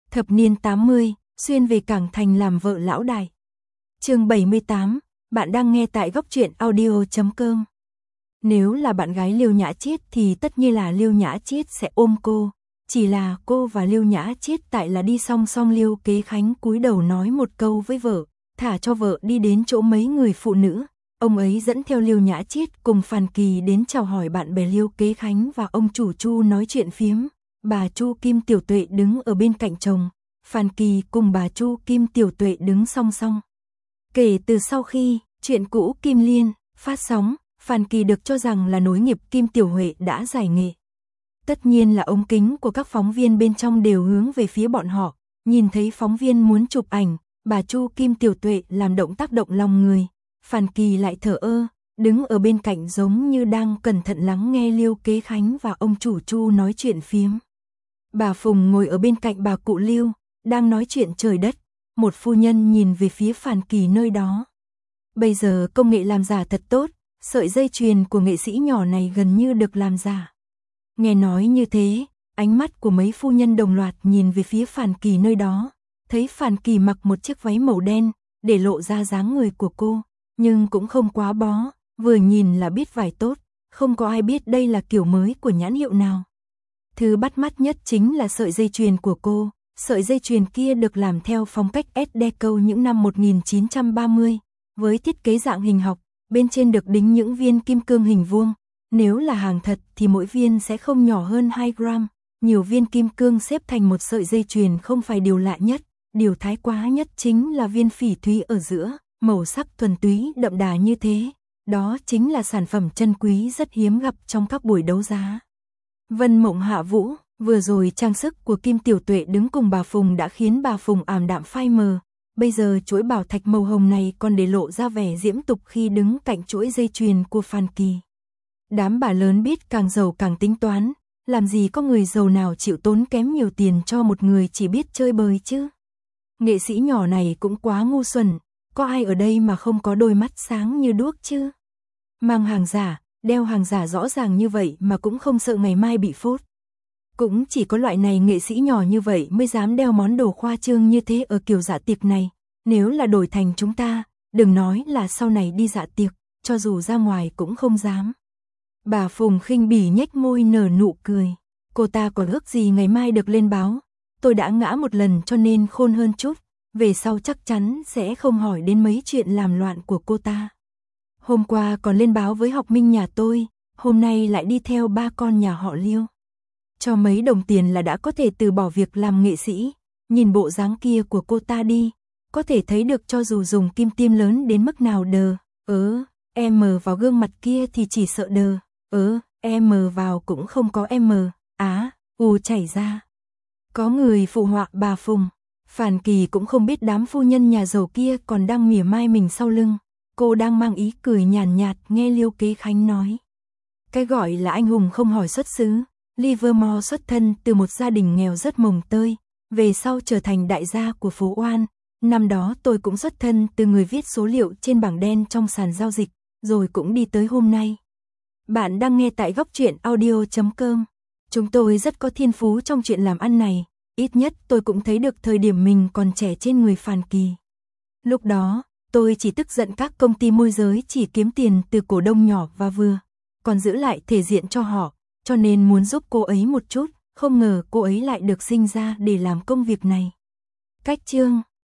Thập niên 80, xuyên về Cảng Thành làm vợ lão đại. Chương 78, bạn đang nghe tại góc truyện audio.com. Nếu là bạn gái Liêu Nhã Chiết thì tất nhiên là Liêu Nhã Chiết sẽ ôm cô. Chỉ là cô và Liêu Nhã Chiết tại là đi song song. Liêu Kế Khánh cúi đầu nói một câu với vợ, thả cho vợ đi đến chỗ mấy người phụ nữ. Ông ấy dẫn theo Liêu Nhã Chiết cùng Phan Kỳ đến chào hỏi bạn bè. Liêu Kế Khánh và ông chủ Chu nói chuyện phiếm. Bà Chu Kim Tiểu Tuệ đứng ở bên cạnh chồng, Phan Kỳ cùng bà Chu Kim Tiểu Tuệ đứng song song. Kể từ sau khi chuyện cũ Kim Liên phát sóng, Phan Kỳ được cho rằng là nối nghiệp Kim Tiểu Huệ đã giải nghệ. Tất nhiên là ống kính của các phóng viên bên trong đều hướng về phía bọn họ. Nhìn thấy phóng viên muốn chụp ảnh, bà Chu Kim Tiểu Tuệ làm động tác động lòng người. Phan Kỳ lại thờ ơ, đứng ở bên cạnh giống như đang cẩn thận lắng nghe Liêu Kế Khánh và ông chủ Chu nói chuyện phiếm. Bà Phùng ngồi ở bên cạnh bà cụ Liêu, đang nói chuyện trời đất. Một phu nhân nhìn về phía Phan Kỳ nơi đó. Bây giờ công nghệ làm giả thật tốt, sợi dây chuyền của nghệ sĩ nhỏ này gần như được làm giả. Nghe nói như thế, ánh mắt của mấy phu nhân đồng loạt nhìn về phía Phan Kỳ nơi đó. Thấy Phan Kỳ mặc một chiếc váy màu đen, để lộ ra dáng người của cô, nhưng cũng không quá bó, vừa nhìn là biết vải tốt, không có ai biết đây là kiểu mới của nhãn hiệu nào. Thứ bắt mắt nhất chính là sợi dây chuyền của cô. Sợi dây chuyền kia được làm theo phong cách Art Deco những năm 1930, với thiết kế dạng hình học, bên trên được đính những viên kim cương hình vuông. Nếu là hàng thật thì mỗi viên sẽ không nhỏ hơn 2 gram. Nhiều viên kim cương xếp thành một sợi dây chuyền không phải điều lạ nhất, điều thái quá nhất chính là viên phỉ thúy ở giữa, màu sắc thuần túy đậm đà như thế. Đó chính là sản phẩm chân quý rất hiếm gặp trong các buổi đấu giá. Vân Mộng Hạ Vũ, vừa rồi trang sức của Kim Tiểu Tuệ đứng cùng bà Phùng đã khiến bà Phùng ảm đạm phai mờ. Bây giờ chuỗi bảo thạch màu hồng này còn để lộ ra vẻ diễm tục khi đứng cạnh chuỗi dây chuyền của Phan Kỳ. Đám bà lớn biết càng giàu càng tính toán, làm gì có người giàu nào chịu tốn kém nhiều tiền cho một người chỉ biết chơi bời chứ. Nghệ sĩ nhỏ này cũng quá ngu xuẩn, có ai ở đây mà không có đôi mắt sáng như đuốc chứ. Mang hàng giả, đeo hàng giả rõ ràng như vậy mà cũng không sợ ngày mai bị phốt. Cũng chỉ có loại này nghệ sĩ nhỏ như vậy mới dám đeo món đồ khoa trương như thế ở kiểu dạ tiệc này. Nếu là đổi thành chúng ta, đừng nói là sau này đi dạ tiệc, cho dù ra ngoài cũng không dám. Bà Phùng khinh bỉ nhếch môi nở nụ cười. Cô ta còn ước gì ngày mai được lên báo. Tôi đã ngã một lần cho nên khôn hơn chút. Về sau chắc chắn sẽ không hỏi đến mấy chuyện làm loạn của cô ta. Hôm qua còn lên báo với học minh nhà tôi, hôm nay lại đi theo ba con nhà họ Liêu. Cho mấy đồng tiền là đã có thể từ bỏ việc làm nghệ sĩ. Nhìn bộ dáng kia của cô ta đi, có thể thấy được cho dù dùng kim tiêm lớn đến mức nào đờ. M vào gương mặt kia thì chỉ sợ đờ. M vào cũng không có M. Chảy ra. Có người phụ họa bà Phùng. Phan Kỳ cũng không biết đám phu nhân nhà giàu kia còn đang mỉa mai mình sau lưng. Cô đang mang ý cười nhàn nhạt nghe Liêu Kế Khánh nói. Cái gọi là anh hùng không hỏi xuất xứ. Livermore xuất thân từ một gia đình nghèo rất mồng tơi, về sau trở thành đại gia của phố Oan. Năm đó tôi cũng xuất thân từ người viết số liệu trên bảng đen trong sàn giao dịch, rồi cũng đi tới hôm nay. Bạn đang nghe tại góc truyện audio.com. Chúng tôi rất có thiên phú trong chuyện làm ăn này, ít nhất tôi cũng thấy được thời điểm mình còn trẻ trên người Phan Kỳ. Lúc đó, tôi chỉ tức giận các công ty môi giới chỉ kiếm tiền từ cổ đông nhỏ và vừa, còn giữ lại thể diện cho họ, cho nên muốn giúp cô ấy một chút, không ngờ cô ấy lại được sinh ra để làm công việc này. Cách chương